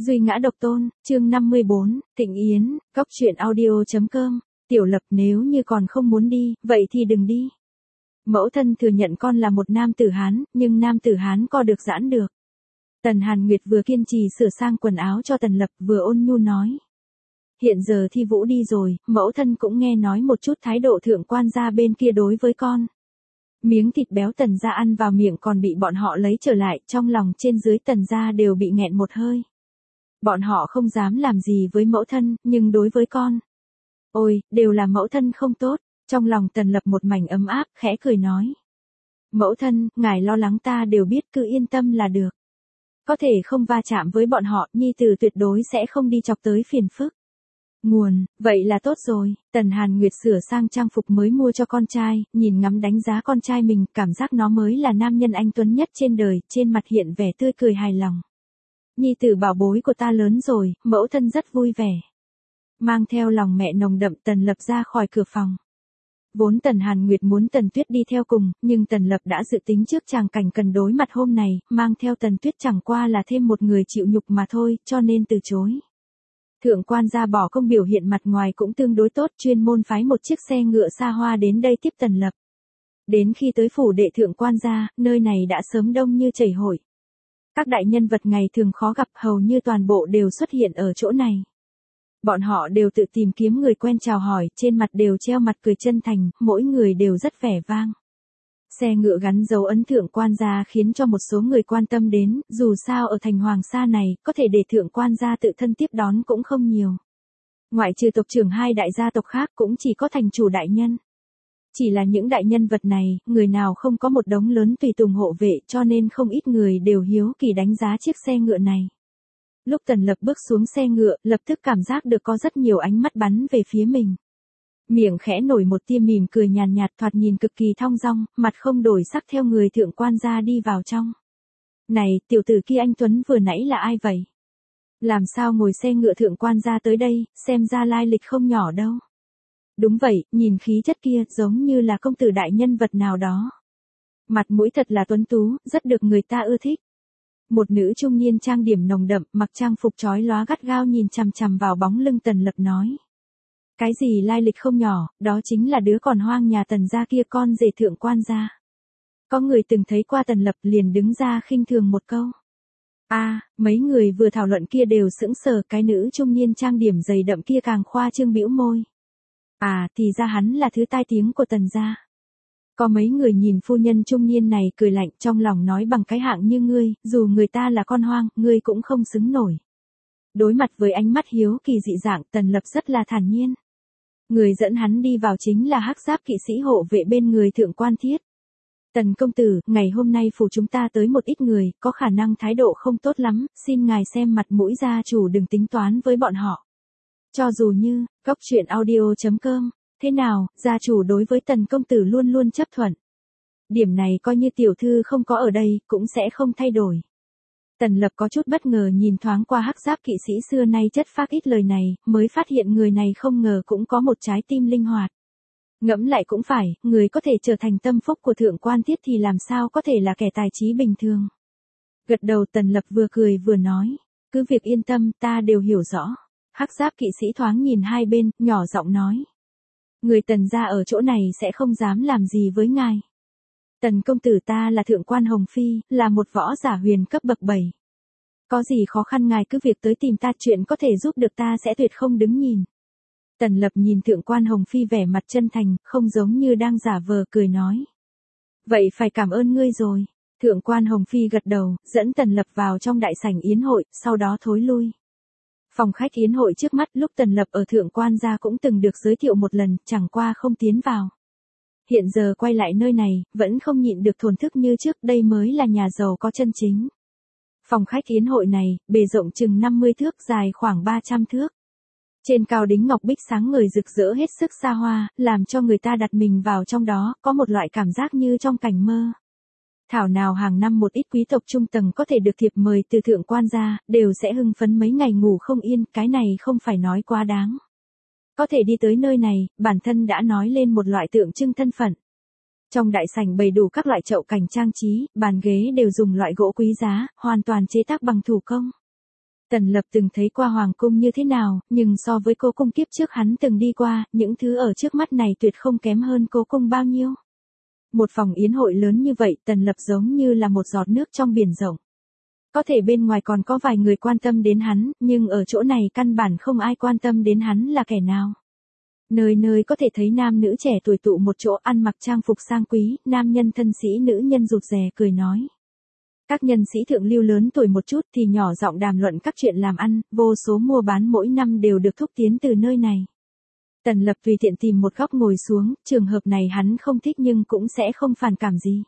Duy ngã độc tôn, chương 54, Thịnh Yến, Cóc truyện audio.com, Tiểu Lập nếu như còn không muốn đi, vậy thì đừng đi. Mẫu thân thừa nhận con là một nam tử Hán, nhưng nam tử Hán co được giãn được. Tần Hàn Nguyệt vừa kiên trì sửa sang quần áo cho Tần Lập vừa ôn nhu nói. Hiện giờ Thi Vũ đi rồi, mẫu thân cũng nghe nói một chút thái độ thượng quan gia bên kia đối với con. Miếng thịt béo Tần gia ăn vào miệng còn bị bọn họ lấy trở lại, trong lòng trên dưới Tần gia đều bị nghẹn một hơi. Bọn họ không dám làm gì với mẫu thân, nhưng đối với con. Ôi, đều là mẫu thân không tốt, trong lòng Tần Lập một mảnh ấm áp, khẽ cười nói. Mẫu thân, ngài lo lắng ta đều biết, cứ yên tâm là được. Có thể không va chạm với bọn họ, nhi tử tuyệt đối sẽ không đi chọc tới phiền phức. Nguồn, vậy là tốt rồi. Tần Hàn Nguyệt sửa sang trang phục mới mua cho con trai, nhìn ngắm đánh giá con trai mình, cảm giác nó mới là nam nhân anh tuấn nhất trên đời, trên mặt hiện vẻ tươi cười hài lòng. Nhi tử bảo bối của ta lớn rồi, mẫu thân rất vui vẻ. Mang theo lòng mẹ nồng đậm, Tần Lập ra khỏi cửa phòng. Vốn Tần Hàn Nguyệt muốn Tần Tuyết đi theo cùng, nhưng Tần Lập đã dự tính trước tràng cảnh cần đối mặt hôm này, mang theo Tần Tuyết chẳng qua là thêm một người chịu nhục mà thôi, cho nên từ chối. Thượng quan gia bỏ công biểu hiện mặt ngoài cũng tương đối tốt, chuyên môn phái một chiếc xe ngựa xa hoa đến đây tiếp Tần Lập. Đến khi tới phủ đệ thượng quan gia, nơi này đã sớm đông như chảy hội. Các đại nhân vật ngày thường khó gặp hầu như toàn bộ đều xuất hiện ở chỗ này. Bọn họ đều tự tìm kiếm người quen chào hỏi, trên mặt đều treo mặt cười chân thành, mỗi người đều rất vẻ vang. Xe ngựa gắn dấu ấn thượng quan gia khiến cho một số người quan tâm đến, dù sao ở thành Hoàng Sa này, có thể để thượng quan gia tự thân tiếp đón cũng không nhiều. Ngoại trừ tộc trưởng hai đại gia tộc khác cũng chỉ có thành chủ đại nhân. Chỉ là những đại nhân vật này, người nào không có một đống lớn tùy tùng hộ vệ cho nên không ít người đều hiếu kỳ đánh giá chiếc xe ngựa này. Lúc Tần Lập bước xuống xe ngựa, lập tức cảm giác được có rất nhiều ánh mắt bắn về phía mình. Miệng khẽ nổi một tia mỉm cười nhàn nhạt, thoạt nhìn cực kỳ thong dong, mặt không đổi sắc theo người thượng quan gia đi vào trong. Này, tiểu tử kia anh Tuấn vừa nãy là ai vậy? Làm sao ngồi xe ngựa thượng quan gia tới đây, xem ra lai lịch không nhỏ đâu. Đúng vậy, nhìn khí chất kia giống như là công tử đại nhân vật nào đó. Mặt mũi thật là tuấn tú, rất được người ta ưa thích. Một nữ trung niên trang điểm nồng đậm, mặc trang phục chói lóa gắt gao nhìn chằm chằm vào bóng lưng Tần Lập nói. Cái gì lai lịch không nhỏ, đó chính là đứa còn hoang nhà Tần gia kia, con rể thượng quan gia. Có người từng thấy qua Tần Lập liền đứng ra khinh thường một câu. Mấy người vừa thảo luận kia đều sững sờ, cái nữ trung niên trang điểm dày đậm kia càng khoa trương bĩu môi. Thì ra hắn là thứ tai tiếng của Tần gia. Có mấy người nhìn phu nhân trung niên này cười lạnh, trong lòng nói bằng cái hạng như ngươi, dù người ta là con hoang, ngươi cũng không xứng nổi. Đối mặt với ánh mắt hiếu kỳ dị dạng, Tần Lập rất là thản nhiên. Người dẫn hắn đi vào chính là hắc giáp kỵ sĩ hộ vệ bên người thượng quan thiết. Tần công tử, ngày hôm nay phủ chúng ta tới một ít người, có khả năng thái độ không tốt lắm, xin ngài xem mặt mũi, gia chủ đừng tính toán với bọn họ. Cho dù như, Cóc truyện audio.com, thế nào, gia chủ đối với Tần công tử luôn luôn chấp thuận. Điểm này coi như tiểu thư không có ở đây, cũng sẽ không thay đổi. Tần Lập có chút bất ngờ nhìn thoáng qua hắc giáp kỵ sĩ xưa nay chất phác ít lời này, mới phát hiện người này không ngờ cũng có một trái tim linh hoạt. Ngẫm lại cũng phải, người có thể trở thành tâm phúc của thượng quan thiết thì làm sao có thể là kẻ tài trí bình thường. Gật đầu Tần Lập vừa cười vừa nói, cứ việc yên tâm, ta đều hiểu rõ. Hắc giáp kỵ sĩ thoáng nhìn hai bên, nhỏ giọng nói. Người Tần gia ở chỗ này sẽ không dám làm gì với ngài. Tần công tử, ta là thượng quan Hồng Phi, là một võ giả huyền cấp bậc 7. Có gì khó khăn ngài cứ việc tới tìm ta, chuyện có thể giúp được ta sẽ tuyệt không đứng nhìn. Tần Lập nhìn thượng quan Hồng Phi vẻ mặt chân thành, không giống như đang giả vờ, cười nói. Vậy phải cảm ơn ngươi rồi. Thượng quan Hồng Phi gật đầu, dẫn Tần Lập vào trong đại sảnh yến hội, sau đó thối lui. Phòng khách yến hội trước mắt lúc Tần Lập ở thượng quan gia cũng từng được giới thiệu một lần, chẳng qua không tiến vào. Hiện giờ quay lại nơi này, vẫn không nhịn được thổn thức như trước, đây mới là nhà giàu có chân chính. Phòng khách yến hội này, bề rộng chừng 50 thước, dài khoảng 300 thước. Trên cao đính ngọc bích sáng ngời rực rỡ hết sức xa hoa, làm cho người ta đặt mình vào trong đó, có một loại cảm giác như trong cảnh mơ. Thảo nào hàng năm một ít quý tộc trung tầng có thể được thiệp mời từ thượng quan gia, đều sẽ hưng phấn mấy ngày ngủ không yên, cái này không phải nói quá đáng. Có thể đi tới nơi này, bản thân đã nói lên một loại tượng trưng thân phận. Trong đại sảnh bày đủ các loại chậu cảnh trang trí, bàn ghế đều dùng loại gỗ quý giá, hoàn toàn chế tác bằng thủ công. Tần Lập từng thấy qua hoàng cung như thế nào, nhưng so với cố cung kiếp trước hắn từng đi qua, những thứ ở trước mắt này tuyệt không kém hơn cố cung bao nhiêu. Một phòng yến hội lớn như vậy, Tần Lập giống như là một giọt nước trong biển rộng. Có thể bên ngoài còn có vài người quan tâm đến hắn, nhưng ở chỗ này căn bản không ai quan tâm đến hắn là kẻ nào. Nơi nơi có thể thấy nam nữ trẻ tuổi tụ một chỗ, ăn mặc trang phục sang quý, nam nhân thân sĩ nữ nhân rụt rè cười nói. Các nhân sĩ thượng lưu lớn tuổi một chút thì nhỏ giọng đàm luận các chuyện làm ăn, vô số mua bán mỗi năm đều được thúc tiến từ nơi này. Tần Lập tùy tiện tìm một góc ngồi xuống, trường hợp này hắn không thích nhưng cũng sẽ không phản cảm gì.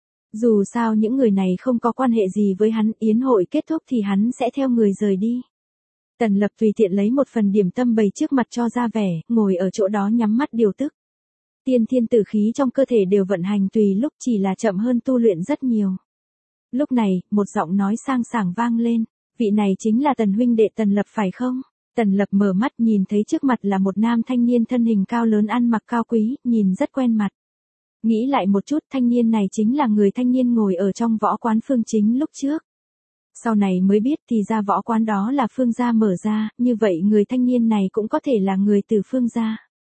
Dù sao những người này không có quan hệ gì với hắn, yến hội kết thúc thì hắn sẽ theo người rời đi. Tần Lập tùy tiện lấy một phần điểm tâm bày trước mặt cho ra vẻ, ngồi ở chỗ đó nhắm mắt điều tức. Tiên thiên tử khí trong cơ thể đều vận hành tùy lúc, chỉ là chậm hơn tu luyện rất nhiều. Lúc này, một giọng nói sang sảng vang lên, vị này chính là Tần huynh đệ Tần Lập phải không? Tần Lập mở mắt nhìn thấy trước mặt là một nam thanh niên thân hình cao lớn ăn mặc cao quý, nhìn rất quen mặt. Nghĩ lại một chút, thanh niên này chính là người thanh niên ngồi ở trong võ quán Phương Chính lúc trước. Sau này mới biết thì ra võ quán đó là Phương gia mở ra, như vậy người thanh niên này cũng có thể là người từ Phương gia.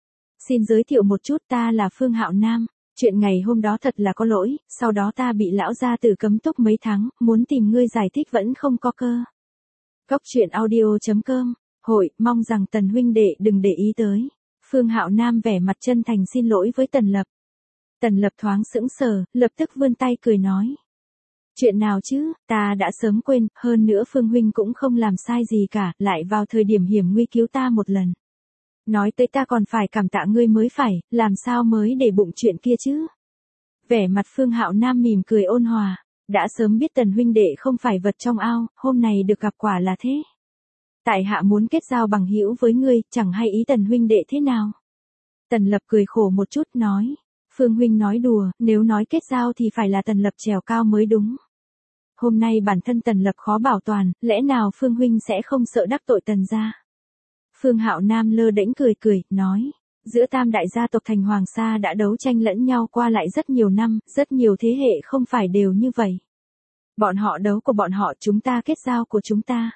Xin giới thiệu một chút, ta là Phương Hạo Nam. Chuyện ngày hôm đó thật là có lỗi, sau đó ta bị lão gia tử cấm túc mấy tháng, muốn tìm ngươi giải thích vẫn không có cơ. Cốc truyện audio.com, hội, mong rằng Tần huynh đệ đừng để ý tới. Phương Hạo Nam vẻ mặt chân thành xin lỗi với Tần Lập. Tần Lập thoáng sững sờ, lập tức vươn tay cười nói. Chuyện nào chứ, ta đã sớm quên, hơn nữa Phương huynh cũng không làm sai gì cả, lại vào thời điểm hiểm nguy cứu ta một lần. Nói tới ta còn phải cảm tạ ngươi mới phải, làm sao mới để bụng chuyện kia chứ. Vẻ mặt Phương Hạo Nam mỉm cười ôn hòa, đã sớm biết Tần huynh đệ không phải vật trong ao, hôm nay được gặp quả là thế. Tại hạ muốn kết giao bằng hữu với ngươi, chẳng hay ý Tần huynh đệ thế nào. Tần Lập cười khổ một chút nói, Phương huynh nói đùa, nếu nói kết giao thì phải là Tần Lập trèo cao mới đúng. Hôm nay bản thân Tần Lập khó bảo toàn, lẽ nào Phương huynh sẽ không sợ đắc tội Tần gia. Phương Hạo Nam lơ đễnh cười, nói, giữa tam đại gia tộc thành Hoàng Sa đã đấu tranh lẫn nhau qua lại rất nhiều năm, rất nhiều thế hệ không phải đều như vậy. Bọn họ đấu của bọn họ, chúng ta kết giao của chúng ta.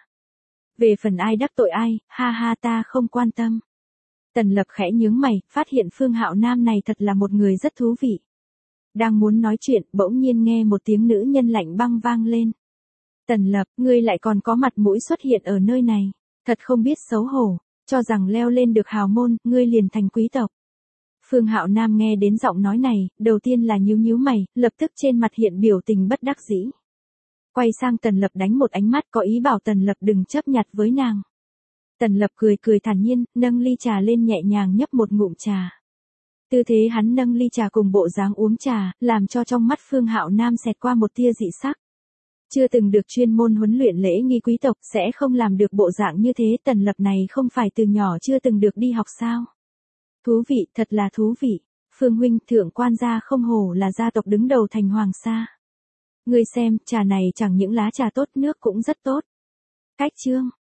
Về phần ai đắc tội ai, ha ha ta không quan tâm. Tần Lập khẽ nhướng mày, phát hiện Phương Hạo Nam này thật là một người rất thú vị. Đang muốn nói chuyện, bỗng nhiên nghe một tiếng nữ nhân lạnh băng vang lên. Tần Lập, ngươi lại còn có mặt mũi xuất hiện ở nơi này, thật không biết xấu hổ. Cho rằng leo lên được hào môn, ngươi liền thành quý tộc. Phương Hạo Nam nghe đến giọng nói này, đầu tiên là nhíu mày, lập tức trên mặt hiện biểu tình bất đắc dĩ. Quay sang Tần Lập đánh một ánh mắt có ý bảo Tần Lập đừng chấp nhặt với nàng. Tần Lập cười thản nhiên, nâng ly trà lên nhẹ nhàng nhấp một ngụm trà. Tư thế hắn nâng ly trà cùng bộ dáng uống trà, làm cho trong mắt Phương Hạo Nam xẹt qua một tia dị sắc. Chưa từng được chuyên môn huấn luyện lễ nghi quý tộc sẽ không làm được bộ dạng như thế. Tần Lập này không phải từ nhỏ chưa từng được đi học sao? Thú vị, thật là thú vị. Phương huynh, thượng quan gia không hổ là gia tộc đứng đầu thành Hoàng Sa. Ngươi xem, trà này chẳng những lá trà tốt, nước cũng rất tốt. Cách chương.